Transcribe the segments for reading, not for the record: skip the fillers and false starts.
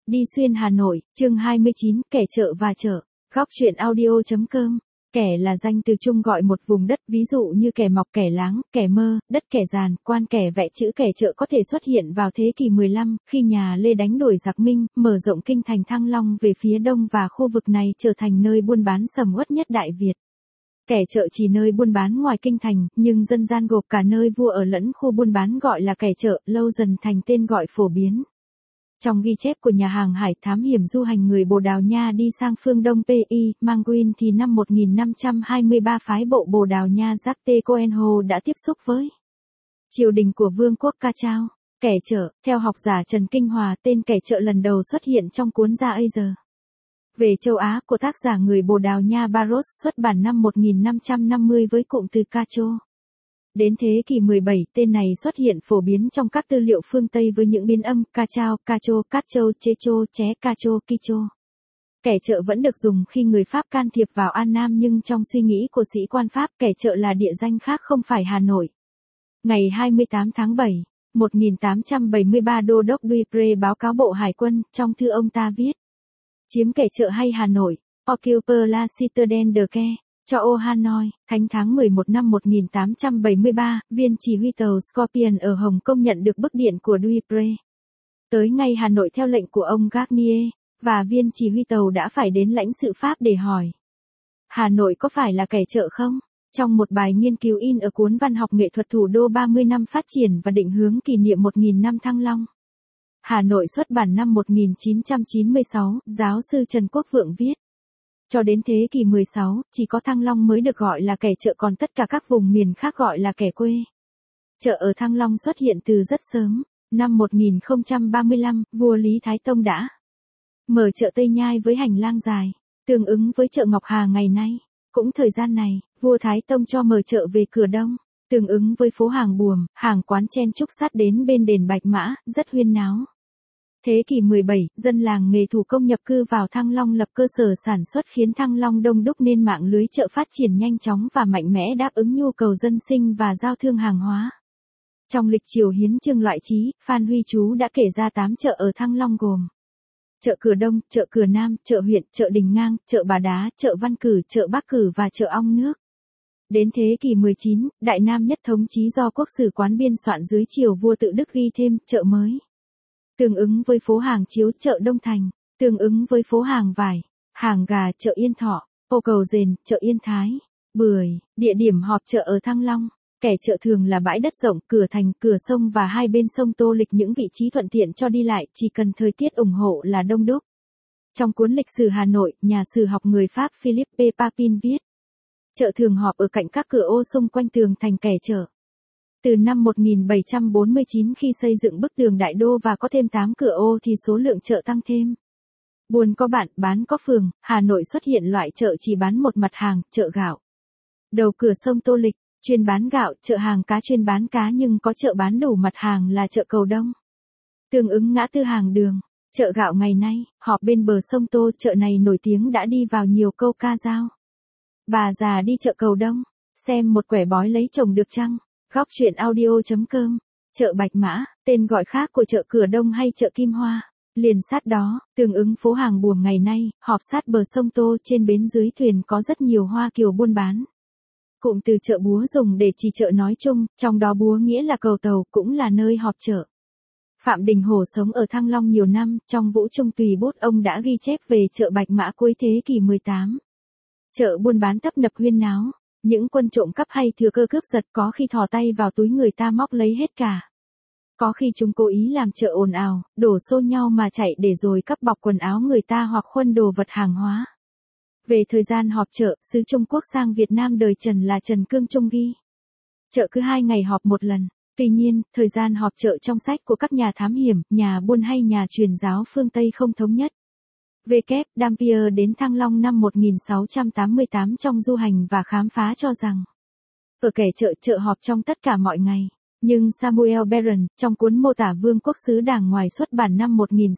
Đi xuyên Hà Nội, chương 29, kẻ chợ và chợ. Góc truyện audio.com. Kẻ là danh từ chung gọi một vùng đất, ví dụ như kẻ mọc, kẻ láng, kẻ mơ, đất kẻ giàn, quan kẻ vẽ. Chữ kẻ chợ có thể xuất hiện vào thế kỷ 15, khi nhà Lê đánh đuổi giặc Minh, mở rộng kinh thành Thăng Long về phía đông và khu vực này trở thành nơi buôn bán sầm uất nhất Đại Việt. Kẻ chợ chỉ nơi buôn bán ngoài kinh thành, nhưng dân gian gộp cả nơi vua ở lẫn khu buôn bán gọi là kẻ chợ, lâu dần thành tên gọi phổ biến. Trong ghi chép của nhà hàng hải thám hiểm du hành người Bồ Đào Nha đi sang phương Đông Pi, Manguin thì năm 1523 phái bộ Bồ Đào Nha Jacques Coenho đã tiếp xúc với triều đình của Vương quốc Ca Chao. Kẻ chợ, theo học giả Trần Kinh Hòa, tên kẻ chợ lần đầu xuất hiện trong cuốn Gia Asia về châu Á của tác giả người Bồ Đào Nha Barros, xuất bản năm 1550 với cụm từ Cacho. Đến thế kỷ 17, tên này xuất hiện phổ biến trong các tư liệu phương Tây với những biến âm ca chao, cacho, cacho, checho, ché, cacho, kicho. Kẻ chợ vẫn được dùng khi người Pháp can thiệp vào An Nam, nhưng trong suy nghĩ của sĩ quan Pháp, kẻ chợ là địa danh khác không phải Hà Nội. Ngày 28 tháng 7, 1873, Đô đốc Dupré báo cáo Bộ Hải quân, trong thư ông ta viết: chiếm kẻ chợ hay Hà Nội, Occuper la Citadelle de Caen. Cho ô Hanoi, Thánh tháng 11 năm 1873, viên chỉ huy tàu Scorpion ở Hồng Kông nhận được bức điện của Dupré. Tới ngay Hà Nội theo lệnh của ông Garnier, và viên chỉ huy tàu đã phải đến lãnh sự Pháp để hỏi: Hà Nội có phải là kẻ chợ không? Trong một bài nghiên cứu in ở cuốn Văn học nghệ thuật thủ đô 30 năm phát triển và định hướng kỷ niệm 1000 năm Thăng Long, Hà Nội, xuất bản năm 1996, giáo sư Trần Quốc Vượng viết: cho đến thế kỷ 16, chỉ có Thăng Long mới được gọi là kẻ chợ, còn tất cả các vùng miền khác gọi là kẻ quê. Chợ ở Thăng Long xuất hiện từ rất sớm. Năm 1035, vua Lý Thái Tông đã mở chợ Tây Nhai với hành lang dài, tương ứng với chợ Ngọc Hà ngày nay. Cũng thời gian này, vua Thái Tông cho mở chợ về cửa đông, tương ứng với phố hàng Buồm, hàng quán chen chúc sát đến bên đền Bạch Mã, rất huyên náo. Thế kỷ 17, dân làng nghề thủ công nhập cư vào Thăng Long lập cơ sở sản xuất, khiến Thăng Long đông đúc nên mạng lưới chợ phát triển nhanh chóng và mạnh mẽ, đáp ứng nhu cầu dân sinh và giao thương hàng hóa. Trong lịch triều Hiến Chương Loại Trí, Phan Huy Chú đã kể ra 8 chợ ở Thăng Long gồm: chợ Cửa Đông, chợ Cửa Nam, chợ huyện, chợ Đình Ngang, chợ Bà Đá, chợ Văn Cử, chợ Bắc Cử và chợ Ong Nước. Đến thế kỷ 19, Đại Nam Nhất Thống Chí do Quốc sử quán biên soạn dưới triều vua Tự Đức ghi thêm chợ mới, tương ứng với phố hàng Chiếu, chợ Đông Thành, tương ứng với phố hàng Vải, hàng Gà, chợ Yên Thọ, ô Cầu Dền, chợ Yên Thái, Bưởi. Địa điểm họp chợ ở Thăng Long. Kẻ chợ thường là bãi đất rộng, cửa thành, cửa sông và hai bên sông Tô Lịch, những vị trí thuận tiện cho đi lại, chỉ cần thời tiết ủng hộ là đông đúc. Trong cuốn Lịch sử Hà Nội, nhà sử học người Pháp Philippe Papin viết: chợ thường họp ở cạnh các cửa ô xung quanh tường thành kẻ chợ. Từ năm 1749, khi xây dựng bức tường Đại Đô và có thêm 8 cửa ô thì số lượng chợ tăng thêm. Buôn có bạn, bán có phường. Hà Nội xuất hiện loại chợ chỉ bán một mặt hàng, chợ gạo. Đầu cửa sông Tô Lịch, chuyên bán gạo, chợ hàng cá chuyên bán cá nhưng có chợ bán đủ mặt hàng là chợ Cầu Đông, tương ứng ngã tư hàng đường. Chợ gạo ngày nay, họp bên bờ sông Tô, chợ này nổi tiếng đã đi vào nhiều câu ca dao. Bà già đi chợ Cầu Đông, xem một quẻ bói lấy chồng được chăng? Góc truyện audio.com. Chợ Bạch Mã, tên gọi khác của chợ Cửa Đông hay chợ Kim Hoa. Liền sát đó, tương ứng phố hàng Buồm ngày nay, họp sát bờ sông Tô, trên bến dưới thuyền có rất nhiều Hoa Kiều buôn bán. Cụm từ chợ búa dùng để chỉ chợ nói chung, trong đó búa nghĩa là cầu tàu, cũng là nơi họp chợ. Phạm Đình Hổ sống ở Thăng Long nhiều năm, trong Vũ Trung Tùy Bút ông đã ghi chép về chợ Bạch Mã cuối thế kỷ 18. Chợ buôn bán tấp nập huyên náo. Những quân trộm cắp hay thừa cơ cướp giật có khi thò tay vào túi người ta móc lấy hết cả. Có khi chúng cố ý làm chợ ồn ào, đổ xô nhau mà chạy để rồi cắp bọc quần áo người ta hoặc khuân đồ vật hàng hóa. Về thời gian họp chợ, sứ Trung Quốc sang Việt Nam đời Trần là Trần Cương Trung ghi: chợ cứ 2 ngày họp một lần. Tuy nhiên, thời gian họp chợ trong sách của các nhà thám hiểm, nhà buôn hay nhà truyền giáo phương Tây không thống nhất. V. Dampier đến Thăng Long năm 1688 trong du hành và khám phá cho rằng ở kẻ chợ, chợ họp trong tất cả mọi ngày. Nhưng Samuel Barron, trong cuốn mô tả Vương quốc xứ Đàng ngoài xuất bản năm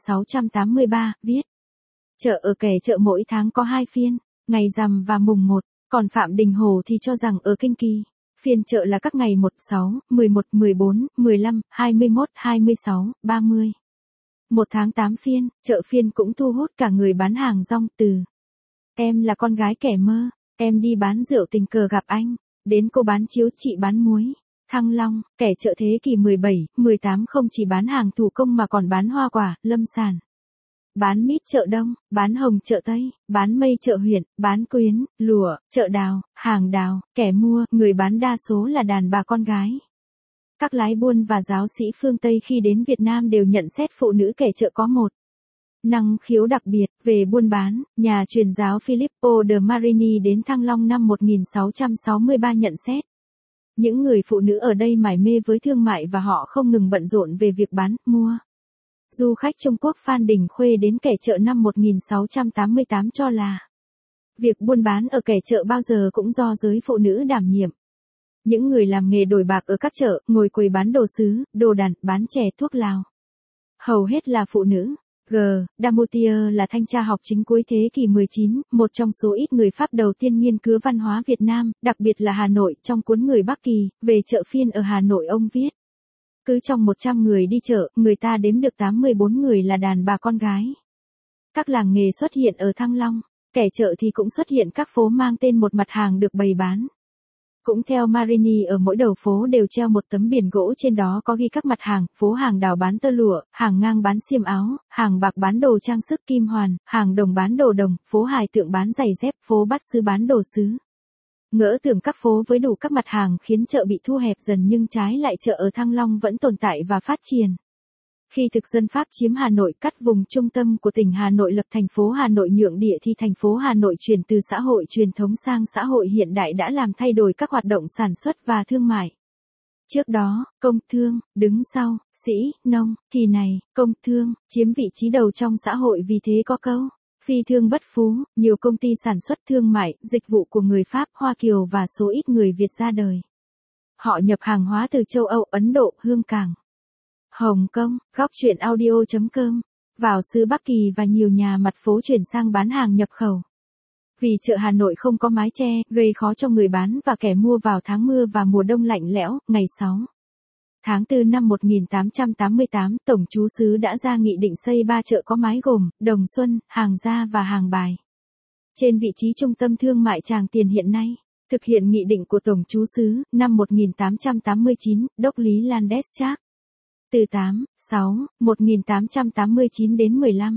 1683, viết: chợ ở kẻ chợ mỗi tháng có 2 phiên, ngày rằm và mùng 1, còn Phạm Đình Hồ thì cho rằng ở Kinh Kỳ, phiên chợ là các ngày 1, 6, 11, 14, 15, 21, 26, 30. Một tháng 8 phiên, chợ phiên cũng thu hút cả người bán hàng rong từ. Em là con gái kẻ mơ, em đi bán rượu tình cờ gặp anh, đến cô bán chiếu chị bán muối. Thăng Long, kẻ chợ thế kỷ 17, 18 không chỉ bán hàng thủ công mà còn bán hoa quả, lâm sản. Bán mít chợ Đông, bán hồng chợ Tây, bán mây chợ huyện, bán quyến, lụa, chợ đào, hàng đào, kẻ mua, người bán đa số là đàn bà con gái. Các lái buôn và giáo sĩ phương Tây khi đến Việt Nam đều nhận xét phụ nữ kẻ chợ có một năng khiếu đặc biệt về buôn bán. Nhà truyền giáo Filippo de Marini đến Thăng Long năm 1663 nhận xét. Những người phụ nữ ở đây mải mê với thương mại và họ không ngừng bận rộn về việc bán, mua. Du khách Trung Quốc Phan Đình Khuê đến kẻ chợ năm 1688 cho là việc buôn bán ở kẻ chợ bao giờ cũng do giới phụ nữ đảm nhiệm. Những người làm nghề đổi bạc ở các chợ, ngồi quầy bán đồ sứ, đồ đàn, bán chè thuốc lào. Hầu hết là phụ nữ. G. Damotier là thanh tra học chính cuối thế kỷ 19, một trong số ít người Pháp đầu tiên nghiên cứu văn hóa Việt Nam, đặc biệt là Hà Nội. Trong cuốn Người Bắc Kỳ, về chợ phiên ở Hà Nội ông viết. Cứ trong 100 người đi chợ, người ta đếm được 84 người là đàn bà con gái. Các làng nghề xuất hiện ở Thăng Long, kẻ chợ thì cũng xuất hiện các phố mang tên một mặt hàng được bày bán. Cũng theo Marini ở mỗi đầu phố đều treo một tấm biển gỗ trên đó có ghi các mặt hàng, phố hàng đào bán tơ lụa, hàng ngang bán xiêm áo, hàng bạc bán đồ trang sức kim hoàn, hàng đồng bán đồ đồng, phố hài tượng bán giày dép, phố bát sứ bán đồ sứ. Ngỡ tưởng các phố với đủ các mặt hàng khiến chợ bị thu hẹp dần nhưng trái lại chợ ở Thăng Long vẫn tồn tại và phát triển. Khi thực dân Pháp chiếm Hà Nội cắt vùng trung tâm của tỉnh Hà Nội lập thành phố Hà Nội nhượng địa thì thành phố Hà Nội chuyển từ xã hội truyền thống sang xã hội hiện đại đã làm thay đổi các hoạt động sản xuất và thương mại. Trước đó, công thương, đứng sau, sĩ, nông, thì này, công thương, chiếm vị trí đầu trong xã hội vì thế có câu. Phi thương bất phú, nhiều công ty sản xuất thương mại, dịch vụ của người Pháp, Hoa Kiều và số ít người Việt ra đời. Họ nhập hàng hóa từ châu Âu, Ấn Độ, Hương Cảng, Hồng Kông. Góc truyện audio.com, vào xứ Bắc Kỳ và nhiều nhà mặt phố chuyển sang bán hàng nhập khẩu. Vì chợ Hà Nội không có mái che, gây khó cho người bán và kẻ mua vào tháng mưa và mùa đông lạnh lẽo, ngày 6 tháng 4 năm 1888, Tổng trú xứ đã ra nghị định xây 3 chợ có mái gồm, Đồng Xuân, Hàng Gia và Hàng Bài. Trên vị trí trung tâm thương mại Tràng Tiền hiện nay, thực hiện nghị định của Tổng trú xứ, năm 1889, Đốc lý Landesberg. Từ 1889 đến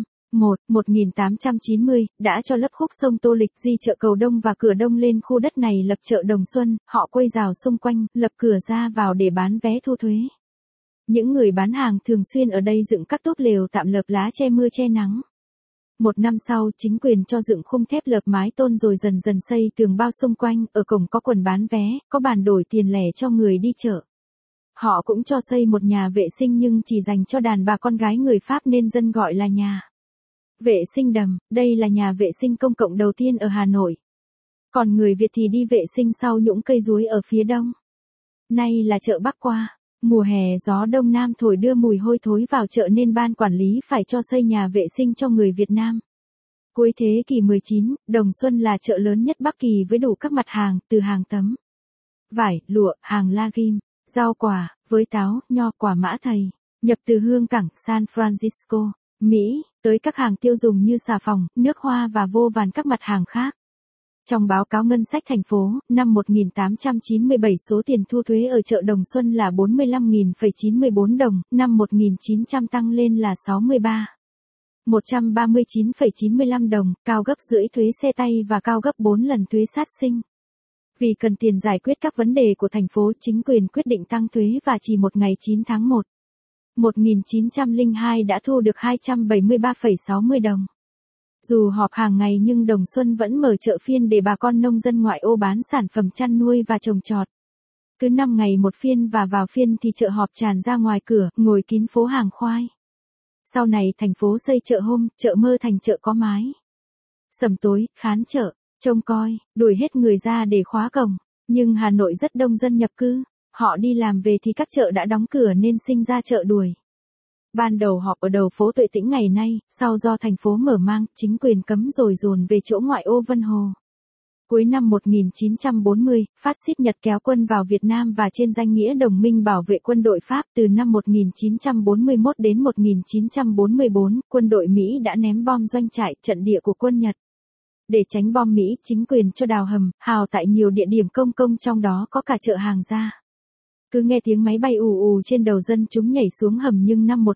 1890, đã cho lấp khúc sông Tô Lịch di chợ Cầu Đông và cửa Đông lên khu đất này lập chợ Đồng Xuân, họ quây rào xung quanh, lập cửa ra vào để bán vé thu thuế. Những người bán hàng thường xuyên ở đây dựng các túp lều tạm lợp lá che mưa che nắng. Một năm sau, chính quyền cho dựng khung thép lợp mái tôn rồi dần dần xây tường bao xung quanh, ở cổng có quầy bán vé, có bàn đổi tiền lẻ cho người đi chợ. Họ cũng cho xây một nhà vệ sinh nhưng chỉ dành cho đàn bà con gái người Pháp nên dân gọi là nhà vệ sinh đầm. Đây là nhà vệ sinh công cộng đầu tiên ở Hà Nội. Còn người Việt thì đi vệ sinh sau nhũng cây chuối ở phía đông. Nay là chợ Bắc Qua. Mùa hè gió đông nam thổi đưa mùi hôi thối vào chợ nên ban quản lý phải cho xây nhà vệ sinh cho người Việt Nam. Cuối thế kỷ 19, Đồng Xuân là chợ lớn nhất Bắc Kỳ với đủ các mặt hàng, từ hàng tấm, vải, lụa, hàng la ghim, rau quả, với táo, nho, quả mã thầy, nhập từ Hương Cảng, San Francisco, Mỹ, tới các hàng tiêu dùng như xà phòng, nước hoa và vô vàn các mặt hàng khác. Trong báo cáo ngân sách thành phố, năm 1897 số tiền thu thuế ở chợ Đồng Xuân là 45.094 đồng, năm 1900 tăng lên là 139,95 đồng, cao gấp rưỡi thuế xe tay và cao gấp 4 lần thuế sát sinh. Vì cần tiền giải quyết các vấn đề của thành phố, chính quyền quyết định tăng thuế và chỉ một ngày 9 tháng 1, 1902 đã thu được 273,60 đồng. Dù họp hàng ngày nhưng Đồng Xuân vẫn mở chợ phiên để bà con nông dân ngoại ô bán sản phẩm chăn nuôi và trồng trọt. Cứ 5 ngày một phiên và vào phiên thì chợ họp tràn ra ngoài cửa, ngồi kín phố hàng khoai. Sau này thành phố xây chợ hôm, chợ mơ thành chợ có mái. Sầm tối, khán chợ, trông coi, đuổi hết người ra để khóa cổng. Nhưng Hà Nội rất đông dân nhập cư, họ đi làm về thì các chợ đã đóng cửa nên sinh ra chợ đuổi. Ban đầu họp ở đầu phố Tuệ Tĩnh ngày nay, sau do thành phố mở mang, chính quyền cấm rồi dồn về chỗ ngoại ô Vân Hồ. Cuối năm 1940, phát xít Nhật kéo quân vào Việt Nam và trên danh nghĩa đồng minh bảo vệ quân đội Pháp. Từ năm 1941 đến 1944, quân đội Mỹ đã ném bom doanh trại, trận địa của quân Nhật. Để tránh bom Mỹ, chính quyền cho đào hầm, hào tại nhiều địa điểm công cộng, trong đó có cả chợ Hàng Gia. Cứ nghe tiếng máy bay ù ù trên đầu, dân chúng nhảy xuống hầm, nhưng năm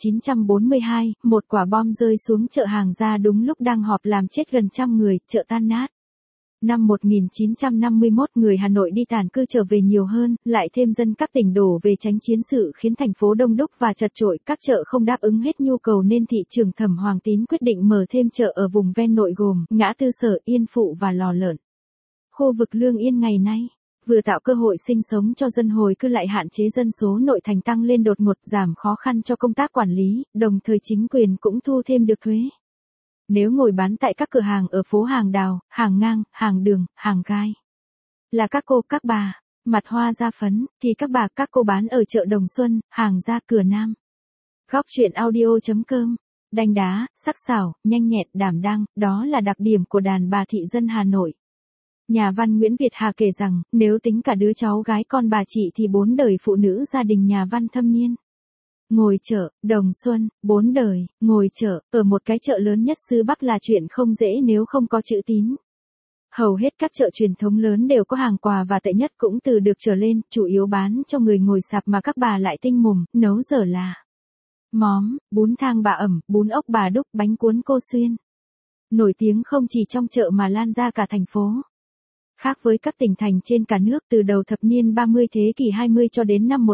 1942, một quả bom rơi xuống chợ Hàng Gia đúng lúc đang họp làm chết gần 100 người, chợ tan nát. Năm 1951, người Hà Nội đi tản cư trở về nhiều hơn, lại thêm dân các tỉnh đổ về tránh chiến sự khiến thành phố đông đúc và chật chội, các chợ không đáp ứng hết nhu cầu nên thị trưởng Thẩm Hoàng Tín quyết định mở thêm chợ ở vùng ven nội gồm Ngã Tư Sở, Yên Phụ và Lò Lợn. Khu vực Lương Yên ngày nay vừa tạo cơ hội sinh sống cho dân hồi cư, lại hạn chế dân số nội thành tăng lên đột ngột, giảm khó khăn cho công tác quản lý, đồng thời chính quyền cũng thu thêm được thuế. Nếu ngồi bán tại các cửa hàng ở phố Hàng Đào, Hàng Ngang, Hàng Đường, Hàng Gai là các cô các bà mặt hoa da phấn, thì các bà các cô bán ở chợ Đồng Xuân, Hàng Gia, Cửa Nam. Góc truyện audio.com. Đanh đá, sắc sảo, nhanh nhẹn, đảm đang, đó là đặc điểm của đàn bà thị dân Hà Nội. Nhà văn Nguyễn Việt Hà kể rằng, nếu tính cả đứa cháu gái con bà chị thì 4 đời phụ nữ gia đình nhà văn thâm niên. Ngồi chợ, Đồng Xuân, 4 đời, ngồi chợ, ở một cái chợ lớn nhất xứ Bắc là chuyện không dễ nếu không có chữ tín. Hầu hết các chợ truyền thống lớn đều có hàng quà và tệ nhất cũng từ được trở lên, chủ yếu bán cho người ngồi sạp mà các bà lại tinh mồm, nấu dở là móm, bún thang bà ẩm, bún ốc bà Đúc, bánh cuốn cô Xuyên. Nổi tiếng không chỉ trong chợ mà lan ra cả thành phố. Khác với các tỉnh thành trên cả nước, từ đầu thập niên 30 thế kỷ 20 cho đến năm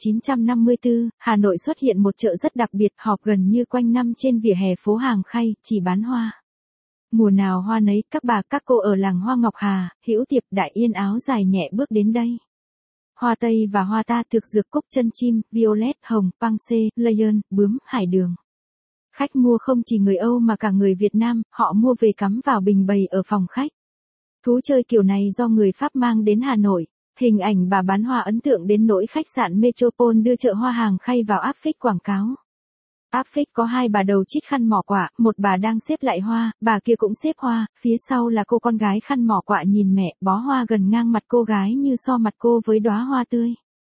1954, Hà Nội xuất hiện một chợ rất đặc biệt, họp gần như quanh năm trên vỉa hè phố Hàng Khay, chỉ bán hoa. Mùa nào hoa nấy, các bà các cô ở làng Hoa Ngọc Hà, Hữu Tiệp, Đại Yên áo dài nhẹ bước đến đây. Hoa tây và hoa ta, thực dược, cúc chân chim, violet, hồng, panse, lion, bướm, hải đường. Khách mua không chỉ người Âu mà cả người Việt Nam, họ mua về cắm vào bình bày ở phòng khách. Thú chơi kiểu này do người Pháp mang đến Hà Nội. Hình ảnh bà bán hoa ấn tượng đến nỗi khách sạn Metropole đưa chợ Hoa Hàng Khay vào áp phích quảng cáo. Áp phích có 2 bà đầu chít khăn mỏ quạ, một bà đang xếp lại hoa, bà kia cũng xếp hoa, phía sau là cô con gái khăn mỏ quạ nhìn mẹ, bó hoa gần ngang mặt cô gái như so mặt cô với đóa hoa tươi.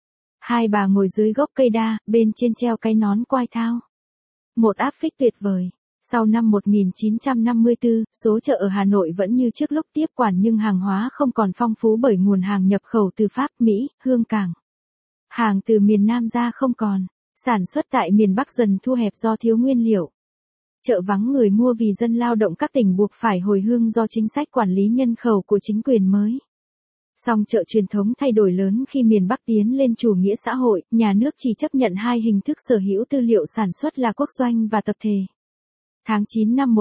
2 bà ngồi dưới gốc cây đa, bên trên treo cái nón quai thao. Một áp phích tuyệt vời. Sau năm 1954, số chợ ở Hà Nội vẫn như trước lúc tiếp quản nhưng hàng hóa không còn phong phú bởi nguồn hàng nhập khẩu từ Pháp, Mỹ, Hương Cảng. Hàng từ miền Nam ra không còn. Sản xuất tại miền Bắc dần thu hẹp do thiếu nguyên liệu. Chợ vắng người mua vì dân lao động các tỉnh buộc phải hồi hương do chính sách quản lý nhân khẩu của chính quyền mới. Song chợ truyền thống thay đổi lớn khi miền Bắc tiến lên chủ nghĩa xã hội, nhà nước chỉ chấp nhận 2 hình thức sở hữu tư liệu sản xuất là quốc doanh và tập thể. Tháng 9 năm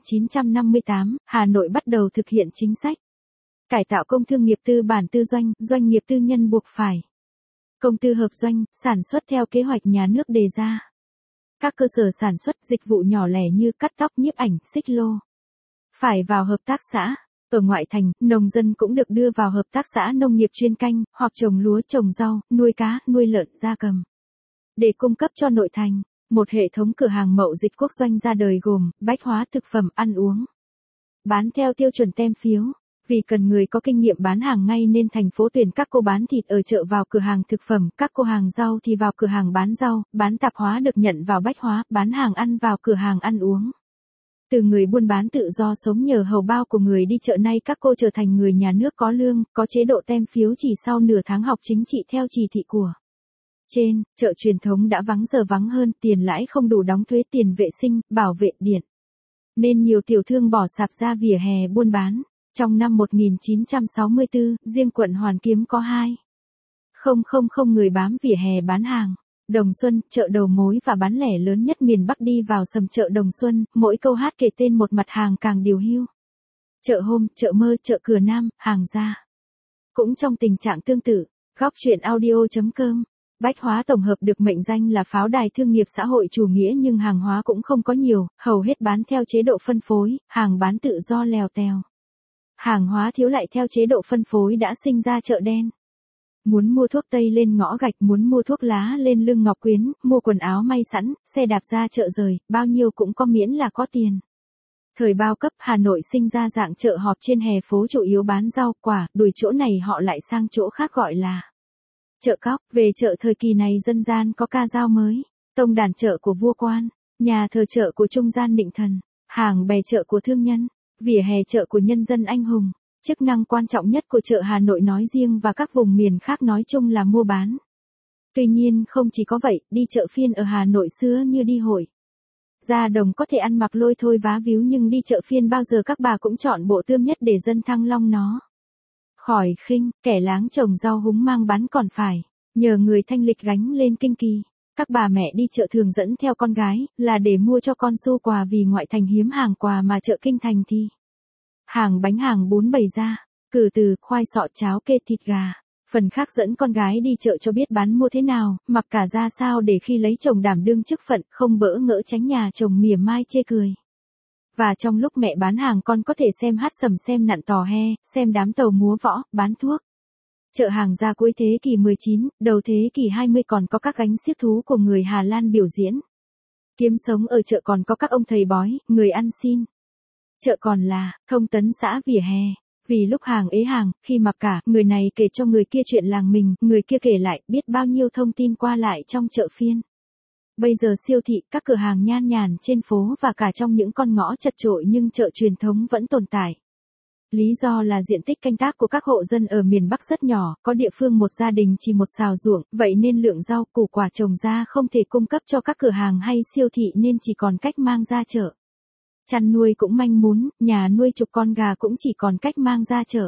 1958, Hà Nội bắt đầu thực hiện chính sách cải tạo công thương nghiệp tư bản tư doanh, doanh nghiệp tư nhân buộc phải công tư hợp doanh, sản xuất theo kế hoạch nhà nước đề ra. Các cơ sở sản xuất dịch vụ nhỏ lẻ như cắt tóc, nhiếp ảnh, xích lô phải vào hợp tác xã. Ở ngoại thành, nông dân cũng được đưa vào hợp tác xã nông nghiệp chuyên canh, hoặc trồng lúa, trồng rau, nuôi cá, nuôi lợn, gia cầm. Để cung cấp cho nội thành, một hệ thống cửa hàng mậu dịch quốc doanh ra đời gồm bách hóa, thực phẩm, ăn uống. Bán theo tiêu chuẩn tem phiếu. Vì cần người có kinh nghiệm bán hàng ngay nên thành phố tuyển các cô bán thịt ở chợ vào cửa hàng thực phẩm, các cô hàng rau thì vào cửa hàng bán rau, bán tạp hóa được nhận vào bách hóa, bán hàng ăn vào cửa hàng ăn uống. Từ người buôn bán tự do sống nhờ hầu bao của người đi chợ, nay các cô trở thành người nhà nước có lương, có chế độ tem phiếu chỉ sau nửa tháng học chính trị theo chỉ thị của trên. Chợ truyền thống đã vắng giờ vắng hơn, tiền lãi không đủ đóng thuế, tiền vệ sinh, bảo vệ, điện. Nên nhiều tiểu thương bỏ sạp ra vỉa hè buôn bán. Trong năm 1964, riêng quận Hoàn Kiếm có 2,000 người bám vỉa hè bán hàng. Đồng Xuân, chợ đầu mối và bán lẻ lớn nhất miền Bắc, đi vào sầm chợ Đồng Xuân, mỗi câu hát kể tên một mặt hàng càng điều hưu. Chợ Hôm, chợ Mơ, chợ Cửa Nam, Hàng Gia cũng trong tình trạng tương tự. Góc truyện audio.com. Bách hóa tổng hợp được mệnh danh là pháo đài thương nghiệp xã hội chủ nghĩa nhưng hàng hóa cũng không có nhiều, hầu hết bán theo chế độ phân phối, hàng bán tự do lèo tèo. Hàng hóa thiếu lại theo chế độ phân phối đã sinh ra chợ đen. Muốn mua thuốc tây lên ngõ gạch, muốn mua thuốc lá lên lưng Ngọc Quyến, mua quần áo may sẵn, xe đạp ra chợ rời, bao nhiêu cũng có miễn là có tiền. Thời bao cấp Hà Nội sinh ra dạng chợ họp trên hè phố chủ yếu bán rau quả, đuổi chỗ này họ lại sang chỗ khác gọi là chợ cóc. Về chợ thời kỳ này dân gian có ca dao mới, tông đàn chợ của vua quan, nhà thờ chợ của trung gian định thần, hàng bè chợ của thương nhân, vỉa hè chợ của nhân dân anh hùng. Chức năng quan trọng nhất của chợ Hà Nội nói riêng và các vùng miền khác nói chung là mua bán. Tuy nhiên không chỉ có vậy, đi chợ phiên ở Hà Nội xưa như đi hội. Ra đồng có thể ăn mặc lôi thôi vá víu nhưng đi chợ phiên bao giờ các bà cũng chọn bộ tươm nhất để dân Thăng Long nó. Khỏi khinh, kẻ láng trồng rau húng mang bán còn phải nhờ người thanh lịch gánh lên kinh kỳ. Các bà mẹ đi chợ thường dẫn theo con gái là để mua cho con xô quà vì ngoại thành hiếm hàng quà mà chợ kinh thành thì hàng bánh hàng bún bày ra, cử từ, khoai sọ cháo kê thịt gà. Phần khác dẫn con gái đi chợ cho biết bán mua thế nào, mặc cả ra sao để khi lấy chồng đảm đương chức phận, không bỡ ngỡ tránh nhà chồng mỉa mai chê cười. Và trong lúc mẹ bán hàng con có thể xem hát sầm xem nặn tò he, xem đám tàu múa võ, bán thuốc. Chợ hàng ra cuối thế kỷ 19, đầu thế kỷ 20 còn có các gánh xiếc thú của người Hà Lan biểu diễn. Kiếm sống ở chợ còn có các ông thầy bói, người ăn xin. Chợ còn là thông tấn xã vỉa hè. Vì lúc hàng ế hàng, khi mặc cả, người này kể cho người kia chuyện làng mình, người kia kể lại, biết bao nhiêu thông tin qua lại trong chợ phiên. Bây giờ siêu thị, các cửa hàng nhan nhản trên phố và cả trong những con ngõ chật chội nhưng chợ truyền thống vẫn tồn tại. Lý do là diện tích canh tác của các hộ dân ở miền Bắc rất nhỏ, có địa phương một gia đình chỉ một sào ruộng, vậy nên lượng rau củ quả trồng ra không thể cung cấp cho các cửa hàng hay siêu thị nên chỉ còn cách mang ra chợ. Chăn nuôi cũng manh mún, nhà nuôi chục con gà cũng chỉ còn cách mang ra chợ.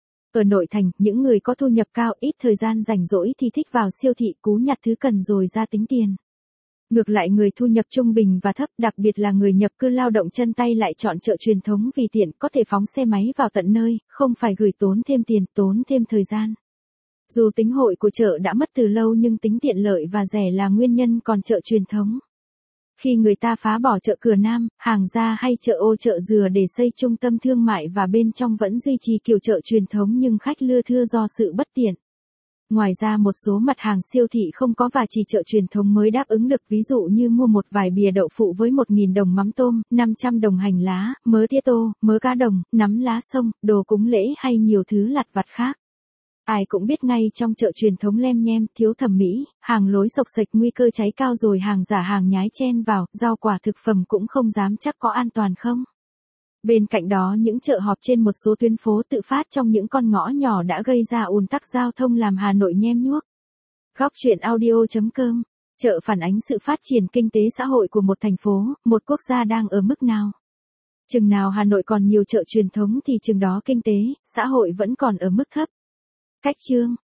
Ở nội thành, những người có thu nhập cao ít thời gian rảnh rỗi thì thích vào siêu thị cú nhặt thứ cần rồi ra tính tiền. Ngược lại người thu nhập trung bình và thấp, đặc biệt là người nhập cư lao động chân tay lại chọn chợ truyền thống vì tiện, có thể phóng xe máy vào tận nơi, không phải gửi tốn thêm tiền, tốn thêm thời gian. Dù tính hội của chợ đã mất từ lâu nhưng tính tiện lợi và rẻ là nguyên nhân còn chợ truyền thống. Khi người ta phá bỏ chợ Cửa Nam, Hàng Gia hay chợ Ô chợ Dừa để xây trung tâm thương mại và bên trong vẫn duy trì kiểu chợ truyền thống nhưng khách lưa thưa do sự bất tiện. Ngoài ra một số mặt hàng siêu thị không có và chỉ chợ truyền thống mới đáp ứng được, ví dụ như mua một vài bìa đậu phụ với 1.000 đồng mắm tôm, 500 đồng hành lá, mớ tía tô, mớ cá đồng, nắm lá sông, đồ cúng lễ hay nhiều thứ lặt vặt khác. Ai cũng biết ngay trong chợ truyền thống lem nhem, thiếu thẩm mỹ, hàng lối xộc xệch nguy cơ cháy cao rồi hàng giả hàng nhái chen vào, rau quả thực phẩm cũng không dám chắc có an toàn không. Bên cạnh đó những chợ họp trên một số tuyến phố tự phát trong những con ngõ nhỏ đã gây ra ùn tắc giao thông làm Hà Nội nhem nhuốc. Góc chuyện audio.com. Chợ phản ánh sự phát triển kinh tế xã hội của một thành phố, một quốc gia đang ở mức nào. Chừng nào Hà Nội còn nhiều chợ truyền thống thì chừng đó kinh tế, xã hội vẫn còn ở mức thấp. Cách chương